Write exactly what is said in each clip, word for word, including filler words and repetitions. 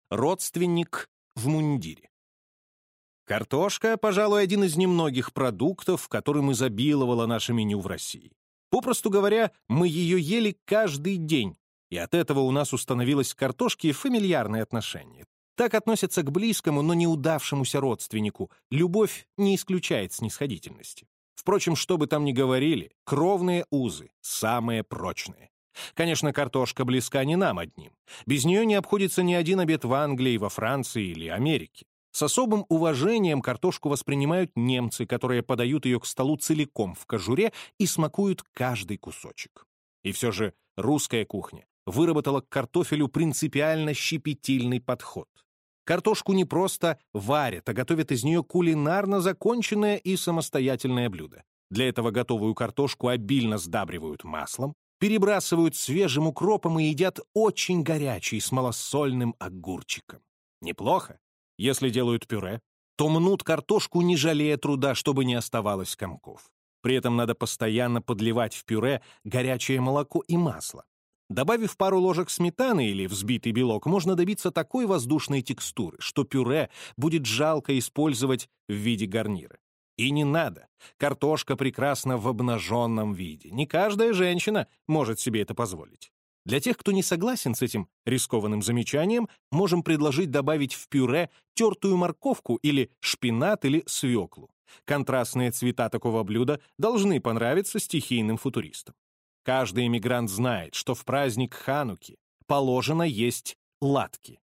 Родственник в мундире. Картошка, пожалуй, один из немногих продуктов, которым изобиловало наше меню в России. Попросту говоря, мы ее ели каждый день, и от этого у нас установилось к картошке фамильярное отношение. Так относятся к близкому, но неудавшемуся родственнику. Любовь не исключает снисходительности. Впрочем, что бы там ни говорили, кровные узы самые прочные. Конечно, картошка близка не нам одним. Без нее не обходится ни один обед в Англии, во Франции или Америке. С особым уважением картошку воспринимают немцы, которые подают ее к столу целиком в кожуре и смакуют каждый кусочек. И все же русская кухня выработала к картофелю принципиально щепетильный подход. Картошку не просто варят, а готовят из нее кулинарно законченное и самостоятельное блюдо. Для этого готовую картошку обильно сдабривают маслом, перебрасывают свежим укропом и едят очень горячей с малосольным огурчиком. Неплохо. Если делают пюре, то мнут картошку, не жалея труда, чтобы не оставалось комков. При этом надо постоянно подливать в пюре горячее молоко и масло. Добавив пару ложек сметаны или взбитый белок, можно добиться такой воздушной текстуры, что пюре будет жалко использовать в виде гарнира. И не надо. Картошка прекрасна в обнаженном виде. Не каждая женщина может себе это позволить. Для тех, кто не согласен с этим рискованным замечанием, можем предложить добавить в пюре тертую морковку или шпинат или свеклу. Контрастные цвета такого блюда должны понравиться стихийным футуристам. Каждый иммигрант знает, что в праздник Хануки положено есть латки.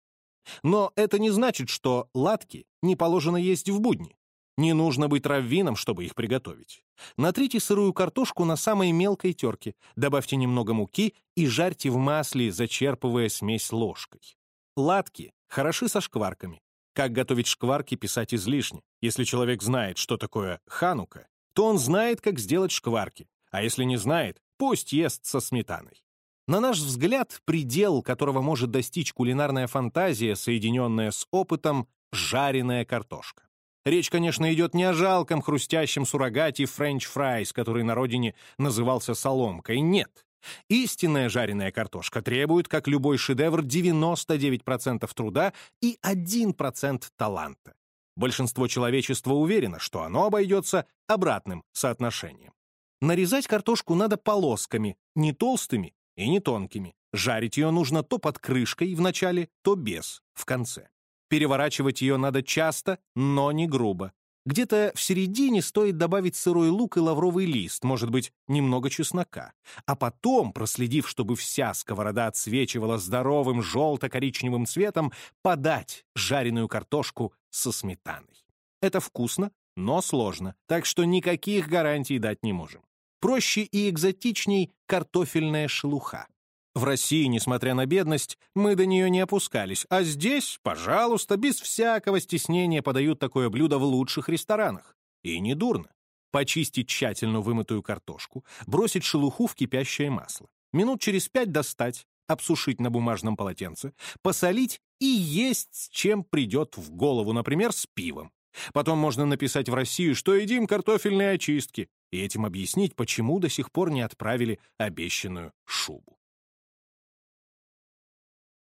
Но это не значит, что латки не положено есть в будни. Не нужно быть раввином, чтобы их приготовить. Натрите сырую картошку на самой мелкой терке, добавьте немного муки и жарьте в масле, зачерпывая смесь ложкой. Латки хороши со шкварками. Как готовить шкварки, писать излишне. Если человек знает, что такое ханука, то он знает, как сделать шкварки. А если не знает, пусть ест со сметаной. На наш взгляд, предел, которого может достичь кулинарная фантазия, соединенная с опытом, жареная картошка. Речь, конечно, идет не о жалком хрустящем суррогате френч-фрайс, который на родине назывался соломкой. Нет. Истинная жареная картошка требует, как любой шедевр, девяносто девять процентов труда и один процент таланта. Большинство человечества уверено, что оно обойдется обратным соотношением. Нарезать картошку надо полосками, не толстыми и не тонкими. Жарить ее нужно то под крышкой в начале, то без, в конце. Переворачивать ее надо часто, но не грубо. Где-то в середине стоит добавить сырой лук и лавровый лист, может быть, немного чеснока. А потом, проследив, чтобы вся сковорода отсвечивала здоровым желто-коричневым цветом, подать жареную картошку со сметаной. Это вкусно, но сложно, так что никаких гарантий дать не можем. Проще и экзотичней картофельная шелуха. В России, несмотря на бедность, мы до нее не опускались, а здесь, пожалуйста, без всякого стеснения подают такое блюдо в лучших ресторанах. И недурно. Почистить тщательно вымытую картошку, бросить шелуху в кипящее масло. Минут через пять достать, обсушить на бумажном полотенце, посолить и есть с чем придет в голову, например, с пивом. Потом можно написать в Россию, что едим картофельные очистки, и этим объяснить, почему до сих пор не отправили обещанную шубу.